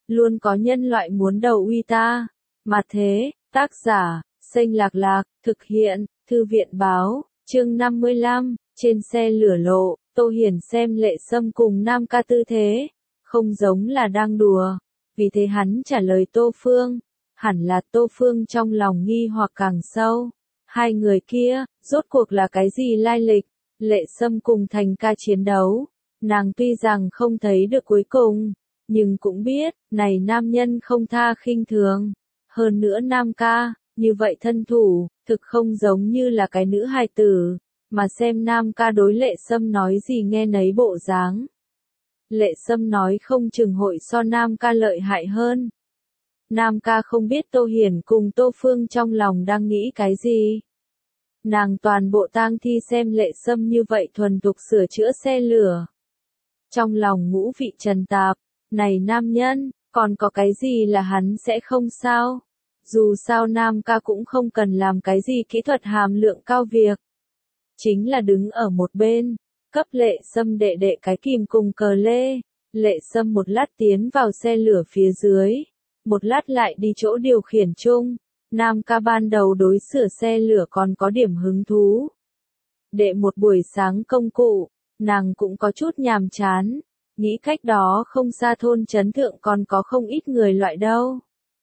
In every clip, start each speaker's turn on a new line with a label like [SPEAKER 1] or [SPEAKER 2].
[SPEAKER 1] luôn có nhân loại muốn đầu uy ta. Mà thế, tác giả, Xanh Lạc Lạc, thực hiện, Thư viện báo, chương 55, trên xe lửa lộ, Tô Hiển xem Lệ Sâm cùng Nam Ca tư thế, không giống là đang đùa, vì thế hắn trả lời Tô Phương, hẳn là Tô Phương trong lòng nghi hoặc càng sâu, hai người kia, rốt cuộc là cái gì lai lịch, Lệ Sâm cùng Thành Ca chiến đấu, nàng tuy rằng không thấy được cuối cùng, nhưng cũng biết, này nam nhân không tha khinh thường, hơn nữa Nam Ca, như vậy thân thủ, thực không giống như là cái nữ hài tử, mà xem Nam Ca đối Lệ Sâm nói gì nghe nấy bộ dáng. Lệ Sâm nói không chừng hội so Nam Ca lợi hại hơn. Nam Ca không biết Tô Hiển cùng Tô Phương trong lòng đang nghĩ cái gì. Nàng toàn bộ tang thi xem Lệ Sâm như vậy thuần thục sửa chữa xe lửa. Trong lòng ngũ vị trần tạp, này nam nhân, còn có cái gì là hắn sẽ không sao? Dù sao Nam Ca cũng không cần làm cái gì kỹ thuật hàm lượng cao việc. Chính là đứng ở một bên, cấp Lệ Sâm đệ đệ cái kìm cùng cờ lê. Lệ Sâm một lát tiến vào xe lửa phía dưới, một lát lại đi chỗ điều khiển chung. Nam Ca ban đầu đối sửa xe lửa còn có điểm hứng thú. Đệ một buổi sáng công cụ, nàng cũng có chút nhàm chán, nghĩ cách đó không xa thôn trấn thượng còn có không ít người loại đâu.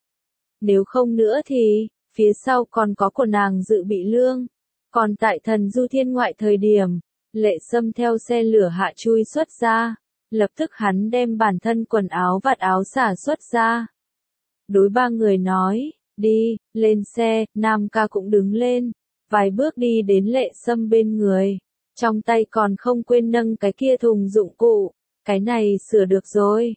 [SPEAKER 1] Nếu không nữa thì, phía sau còn có của nàng dự bị lương. Còn tại Thần Du Thiên Ngoại thời điểm, Lệ Sâm theo xe lửa hạ chui xuất ra, lập tức hắn đem bản thân quần áo vạt áo xả xuất ra. Đối ba người nói, đi, lên xe, Nam Ca cũng đứng lên, vài bước đi đến Lệ Sâm bên người, trong tay còn không quên nâng cái kia thùng dụng cụ, cái này sửa được rồi.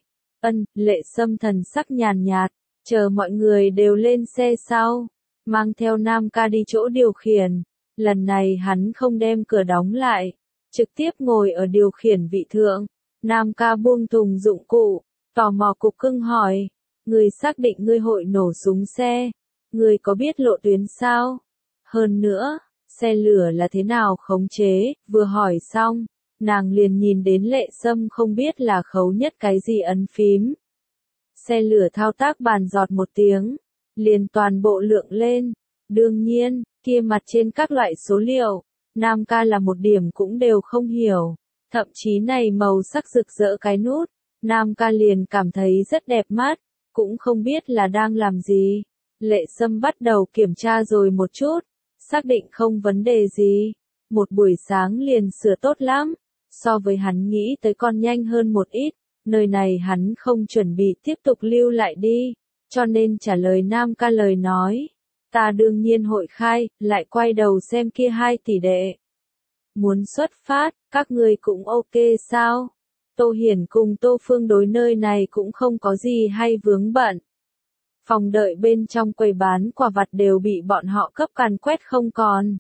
[SPEAKER 1] Lệ Sâm thần sắc nhàn nhạt, chờ mọi người đều lên xe sau, mang theo Nam Ca đi chỗ điều khiển, lần này hắn không đem cửa đóng lại, trực tiếp ngồi ở điều khiển vị thượng, Nam Ca buông thùng dụng cụ, tò mò cục cưng hỏi, người xác định ngươi hội nổ súng xe, người có biết lộ tuyến sao? Hơn nữa, xe lửa là thế nào khống chế, vừa hỏi xong, nàng liền nhìn đến Lệ Sâm không biết là khấu nhất cái gì ấn phím. Xe lửa thao tác bàn giọt một tiếng, liền toàn bộ lượng lên, đương nhiên, kia mặt trên các loại số liệu, Nam Ca là một điểm cũng đều không hiểu, thậm chí này màu sắc rực rỡ cái nút, Nam Ca liền cảm thấy rất đẹp mắt, cũng không biết là đang làm gì. Lệ Sâm bắt đầu kiểm tra rồi một chút, xác định không vấn đề gì, một buổi sáng liền sửa tốt lắm, so với hắn nghĩ tới còn nhanh hơn một ít, nơi này hắn không chuẩn bị tiếp tục lưu lại đi, cho nên trả lời Nam Ca lời nói, ta đương nhiên hội khai, lại quay đầu xem kia hai tỷ đệ. Muốn xuất phát, các ngươi cũng ok sao? Tô Hiển cùng Tô Phương đối nơi này cũng không có gì hay vướng bận. Phòng đợi bên trong quầy bán quà vặt đều bị bọn họ cấp càn quét không còn.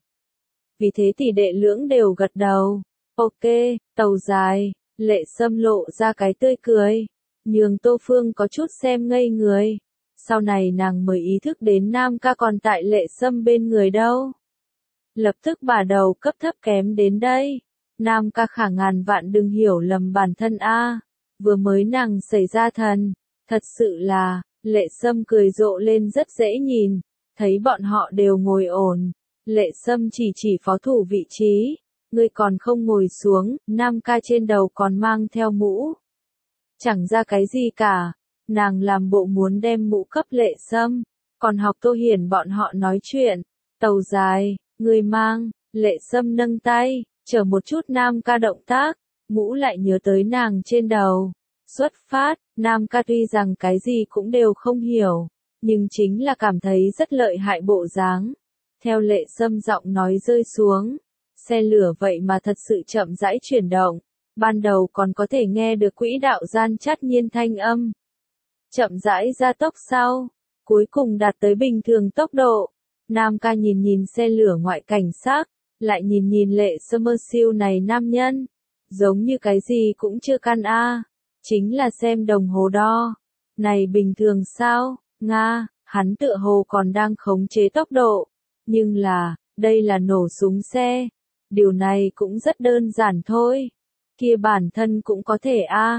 [SPEAKER 1] Vì thế tỷ đệ lưỡng đều gật đầu. Ok, tàu dài, Lệ Sâm lộ ra cái tươi cười. Nhường Tô Phương có chút xem ngây người. Sau này nàng mới ý thức đến Nam Ca còn tại Lệ Sâm bên người đâu. Lập tức bà đầu cấp thấp kém đến đây. Nam Ca khả ngàn vạn đừng hiểu lầm bản thân a. Vừa mới nàng xảy ra thần. Thật sự là, Lệ Sâm cười rộ lên rất dễ nhìn. Thấy bọn họ đều ngồi ổn. Lệ Sâm chỉ phó thủ vị trí. Ngươi còn không ngồi xuống, Nam Ca trên đầu còn mang theo mũ. Chẳng ra cái gì cả. Nàng làm bộ muốn đem mũ cấp Lệ Sâm. Còn học Tô Hiển bọn họ nói chuyện. Tàu dài, người mang, Lệ Sâm nâng tay, chờ một chút Nam Ca động tác, mũ lại nhớ tới nàng trên đầu. Xuất phát, Nam Ca tuy rằng cái gì cũng đều không hiểu, nhưng chính là cảm thấy rất lợi hại bộ dáng. Theo Lệ Sâm giọng nói rơi xuống, xe lửa vậy mà thật sự chậm rãi chuyển động, ban đầu còn có thể nghe được quỹ đạo gian chát nhiên thanh âm. Chậm rãi gia tốc sau, cuối cùng đạt tới bình thường tốc độ. Nam Ca nhìn xe lửa ngoại cảnh sắc, lại nhìn Lệ Sâm siêu này nam nhân, giống như cái gì cũng chưa căn a, chính là xem đồng hồ đo. Này bình thường sao? Nga, hắn tựa hồ còn đang khống chế tốc độ, nhưng là, đây là nổ súng xe. Điều này cũng rất đơn giản thôi. Kia bản thân cũng có thể a.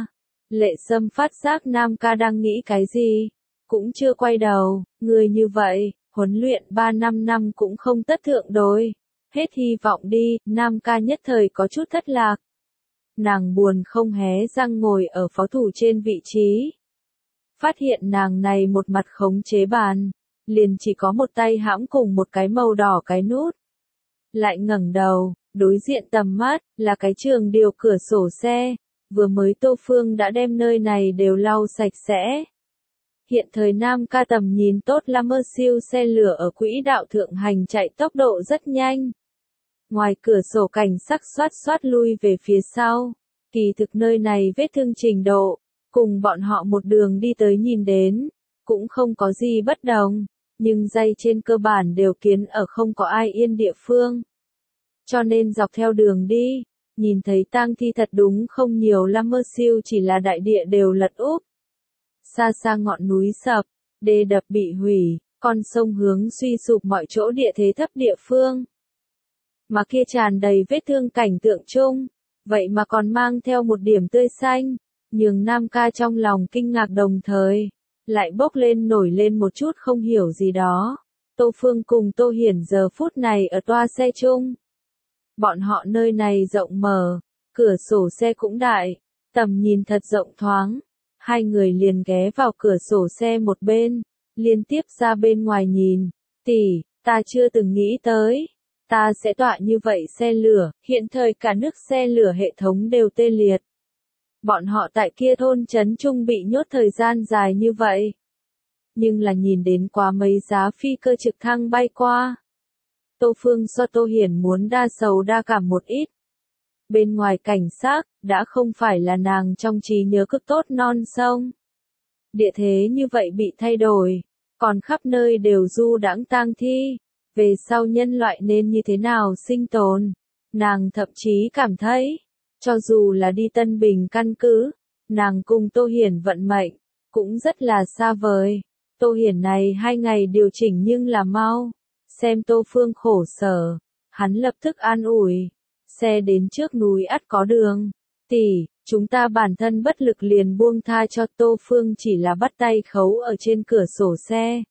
[SPEAKER 1] Lệ Sâm phát giác Nam ca đang nghĩ cái gì, cũng chưa quay đầu, người như vậy, huấn luyện 3-5 năm cũng không tất thượng đôi, hết hy vọng đi, Nam ca nhất thời có chút thất lạc. Nàng buồn không hé răng ngồi ở phó thủ trên vị trí. Phát hiện nàng này một mặt khống chế bàn, liền chỉ có một tay hãm cùng một cái màu đỏ cái nút. Lại ngẩng đầu, đối diện tầm mắt, là cái trường điều cửa sổ xe, vừa mới Tô Phương đã đem nơi này đều lau sạch sẽ. Hiện thời Nam ca tầm nhìn tốt là mơ siêu xe lửa ở quỹ đạo thượng hành chạy tốc độ rất nhanh. Ngoài cửa sổ cảnh sắc xoát xoát lui về phía sau, kỳ thực nơi này vết thương trình độ, cùng bọn họ một đường đi tới nhìn đến, cũng không có gì bất đồng, nhưng dây trên cơ bản đều kiến ở không có ai yên địa phương. Cho nên dọc theo đường đi, nhìn thấy tang thi thật đúng không nhiều là mơ siêu chỉ là đại địa đều lật úp. Xa xa ngọn núi sập, đê đập bị hủy, con sông hướng suy sụp mọi chỗ địa thế thấp địa phương. Mà kia tràn đầy vết thương cảnh tượng chung, vậy mà còn mang theo một điểm tươi xanh, nhường Nam ca trong lòng kinh ngạc đồng thời, lại bốc lên nổi lên một chút không hiểu gì đó. Tô Phương cùng Tô Hiển giờ phút này ở toa xe chung. Bọn họ nơi này rộng mở, cửa sổ xe cũng đại, tầm nhìn thật rộng thoáng. Hai người liền ghé vào cửa sổ xe một bên, liên tiếp ra bên ngoài nhìn. Tỷ, ta chưa từng nghĩ tới, ta sẽ tọa như vậy xe lửa, hiện thời cả nước xe lửa hệ thống đều tê liệt. Bọn họ tại kia thôn trấn trung bị nhốt thời gian dài như vậy. Nhưng là nhìn đến quá mấy giá phi cơ trực thăng bay qua. Tô Phương so Tô Hiển muốn đa sầu đa cảm một ít. Bên ngoài cảnh sát, đã không phải là nàng trong trí nhớ cực tốt non sông. Địa thế như vậy bị thay đổi, còn khắp nơi đều du đãng tang thi. Về sau nhân loại nên như thế nào sinh tồn? Nàng thậm chí cảm thấy, cho dù là đi Tân Bình căn cứ, nàng cùng Tô Hiển vận mệnh, cũng rất là xa vời. Tô Hiển này 2 ngày điều chỉnh nhưng là mau. Xem Tô Phương khổ sở, hắn lập tức an ủi. Xe đến trước núi ắt có đường. Tỷ, chúng ta bản thân bất lực liền buông tha cho Tô Phương chỉ là bắt tay khấu ở trên cửa sổ xe.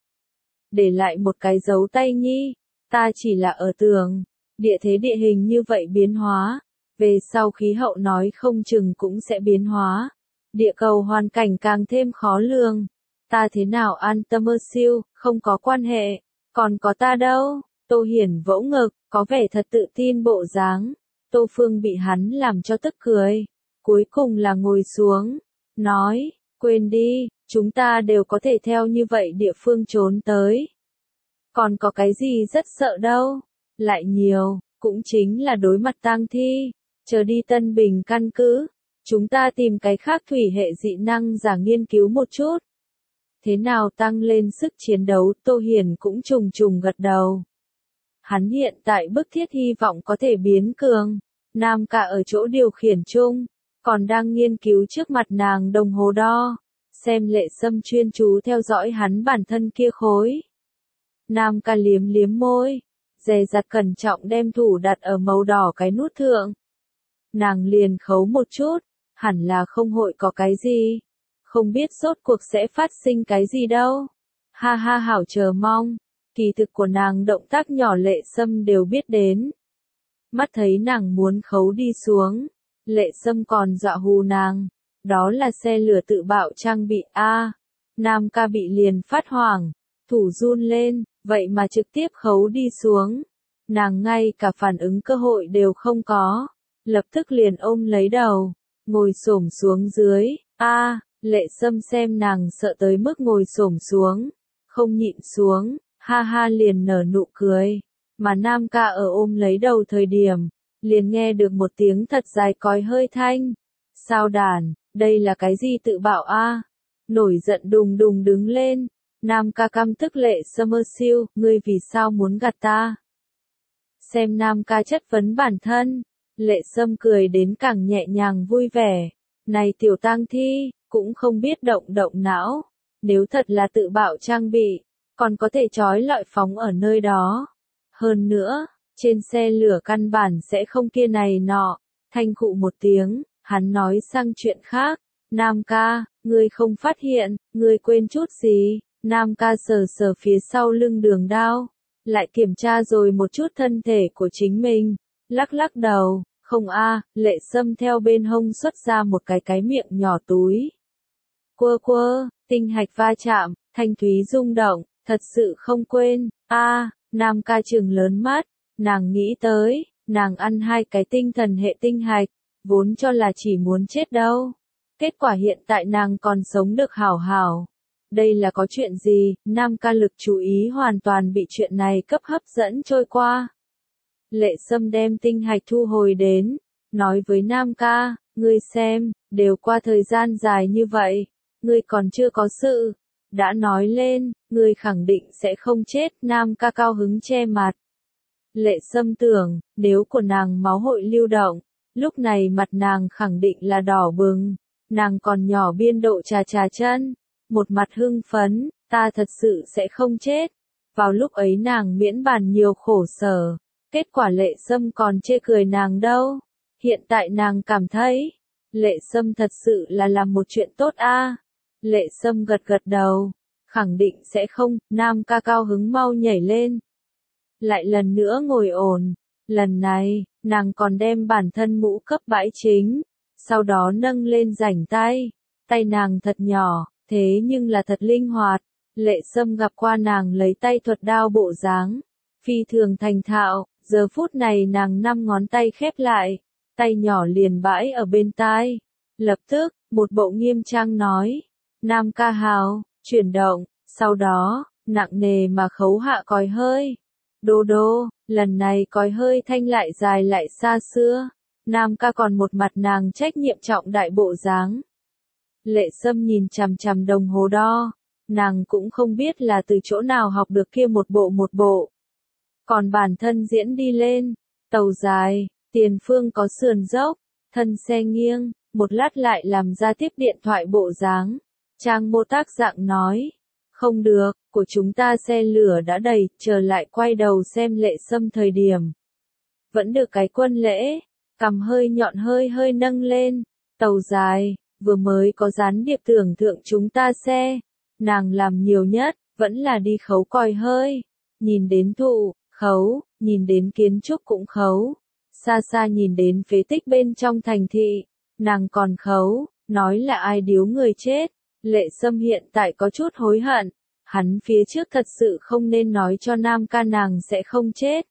[SPEAKER 1] Để lại một cái dấu tay nhi, ta chỉ là ở tường, địa thế địa hình như vậy biến hóa, về sau khí hậu nói không chừng cũng sẽ biến hóa. Địa cầu hoàn cảnh càng thêm khó lường, ta thế nào an tâm ơ siêu, không có quan hệ, còn có ta đâu. Tô Hiển vỗ ngực, có vẻ thật tự tin bộ dáng. Tô Phương bị hắn làm cho tức cười, cuối cùng là ngồi xuống, nói, quên đi, chúng ta đều có thể theo như vậy địa phương trốn tới. Còn có cái gì rất sợ đâu, lại nhiều, cũng chính là đối mặt tang thi, chờ đi Tân Bình căn cứ, chúng ta tìm cái khác thủy hệ dị năng giả nghiên cứu một chút. Thế nào tăng lên sức chiến đấu, Tô Hiển cũng trùng trùng gật đầu. Hắn hiện tại bức thiết hy vọng có thể biến cường, Nam ca ở chỗ điều khiển chung, còn đang nghiên cứu trước mặt nàng đồng hồ đo, xem Lệ Sâm chuyên chú theo dõi hắn bản thân kia khối. Nam ca liếm liếm môi, dè dặt cẩn trọng đem thủ đặt ở màu đỏ cái nút thượng. Nàng liền khấu một chút, hẳn là không hội có cái gì, không biết rốt cuộc sẽ phát sinh cái gì đâu. Ha ha hảo chờ mong, kỳ thực của nàng động tác nhỏ Lệ Sâm đều biết đến. Mắt thấy nàng muốn khấu đi xuống, Lệ Sâm còn dọa hù nàng, đó là xe lửa tự bạo trang bị A. Nam ca bị liền phát hoảng, thủ run lên, vậy mà trực tiếp khấu đi xuống. Nàng ngay cả phản ứng cơ hội đều không có, lập tức liền ôm lấy đầu, ngồi xổm xuống dưới. A, Lệ Sâm xem nàng sợ tới mức ngồi xổm xuống, không nhịn xuống, ha ha liền nở nụ cười. Mà Nam ca ở ôm lấy đầu thời điểm, liền nghe được một tiếng thật dài còi hơi thanh. Sao đàn, đây là cái gì tự bảo a? Nổi giận đùng đùng đứng lên, Nam ca căm tức Lệ Sâm ơ siêu, ngươi vì sao muốn gạt ta? Xem Nam ca chất vấn bản thân, Lệ Sâm cười đến càng nhẹ nhàng vui vẻ. Này tiểu tang thi, cũng không biết động động não, nếu thật là tự bạo trang bị, còn có thể trói lọi phóng ở nơi đó. Hơn nữa, trên xe lửa căn bản sẽ không kia này nọ. Thanh khụ một tiếng, hắn nói sang chuyện khác. Nam ca, ngươi không phát hiện, ngươi quên chút gì? Nam ca sờ sờ phía sau lưng Đường Đao, lại kiểm tra rồi một chút thân thể của chính mình, lắc lắc đầu, không a. Lệ Sâm theo bên hông xuất ra một cái miệng nhỏ túi. Quơ quơ, tinh hạch va chạm, thanh thúy rung động, thật sự không quên, a. Nam ca trừng lớn mắt, nàng nghĩ tới, nàng ăn 2 cái tinh thần hệ tinh hạch, vốn cho là chỉ muốn chết đâu. Kết quả hiện tại nàng còn sống được hảo hảo. Đây là có chuyện gì? Nam ca lực chú ý hoàn toàn bị chuyện này cấp hấp dẫn trôi qua. Lệ Sâm đem tinh hạch thu hồi đến, nói với Nam ca, ngươi xem, đều qua thời gian dài như vậy, ngươi còn chưa có sự. Đã nói lên, ngươi khẳng định sẽ không chết. Nam ca cao hứng che mặt. Lệ Sâm tưởng, nếu của nàng máu hội lưu động, lúc này mặt nàng khẳng định là đỏ bừng. Nàng còn nhỏ biên độ trà chân, một mặt hưng phấn, ta thật sự sẽ không chết. Vào lúc ấy nàng miễn bàn nhiều khổ sở, kết quả Lệ Sâm còn chê cười nàng đâu. Hiện tại nàng cảm thấy, Lệ Sâm thật sự là làm một chuyện tốt a. Lệ Sâm gật gật đầu, khẳng định sẽ không. Nam ca cao hứng mau nhảy lên. Lại lần nữa ngồi ổn, lần này, nàng còn đem bản thân mũ cấp bãi chính, sau đó nâng lên rảnh tay. Tay nàng thật nhỏ, thế nhưng là thật linh hoạt. Lệ Sâm gặp qua nàng lấy tay thuật đao bộ dáng, phi thường thành thạo. Giờ phút này nàng 5 ngón tay khép lại, tay nhỏ liền bãi ở bên tai. Lập tức, một bộ nghiêm trang nói, Nam ca hào, chuyển động, sau đó, nặng nề mà khấu hạ còi hơi. Đô đô, lần này còi hơi thanh lại dài lại xa xưa. Nam ca còn một mặt nàng trách nhiệm trọng đại bộ dáng. Lệ Sâm nhìn chằm chằm đồng hồ đo, nàng cũng không biết là từ chỗ nào học được kia một bộ. Còn bản thân diễn đi lên, tàu dài, tiền phương có sườn dốc, thân xe nghiêng, một lát lại làm ra tiếp điện thoại bộ dáng. Trang mô tác dạng nói, không được, của chúng ta xe lửa đã đầy, trở lại quay đầu xem Lệ Sâm thời điểm. Vẫn được cái quân lễ, cằm hơi nhọn hơi nâng lên, tàu dài, vừa mới có gián điệp tưởng thượng chúng ta xe. Nàng làm nhiều nhất, vẫn là đi khấu còi hơi, nhìn đến thụ, khấu, nhìn đến kiến trúc cũng khấu, xa xa nhìn đến phế tích bên trong thành thị, nàng còn khấu, nói là ai điếu người chết. Lệ Sâm hiện tại có chút hối hận, hắn phía trước thật sự không nên nói cho Nam ca nàng sẽ không chết.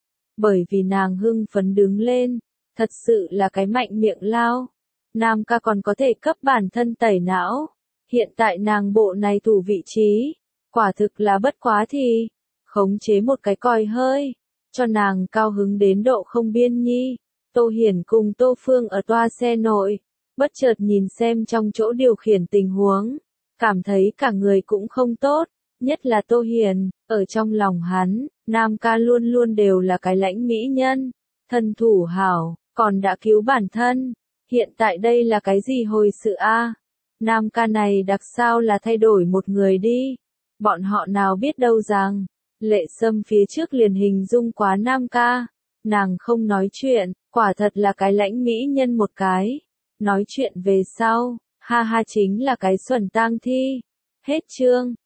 [SPEAKER 1] Bởi vì nàng hưng phấn đứng lên, thật sự là cái mạnh miệng lao. Nam ca còn có thể cấp bản thân tẩy não. Hiện tại nàng bộ này thủ vị trí, quả thực là bất quá thì, khống chế một cái còi hơi, cho nàng cao hứng đến độ không biên nhi. Tô Hiển cùng Tô Phương ở toa xe nội, bất chợt nhìn xem trong chỗ điều khiển tình huống, cảm thấy cả người cũng không tốt, nhất là Tô Hiển, ở trong lòng hắn, Nam ca luôn luôn đều là cái lãnh mỹ nhân, thân thủ hảo, còn đã cứu bản thân, hiện tại đây là cái gì hồi sự a? Nam ca này đặc sao là thay đổi một người đi, bọn họ nào biết đâu rằng, Lệ Sâm phía trước liền hình dung quá Nam ca, nàng không nói chuyện, quả thật là cái lãnh mỹ nhân một cái. Nói chuyện về sau, ha ha chính là cái xuẩn tang thi. Hết chương.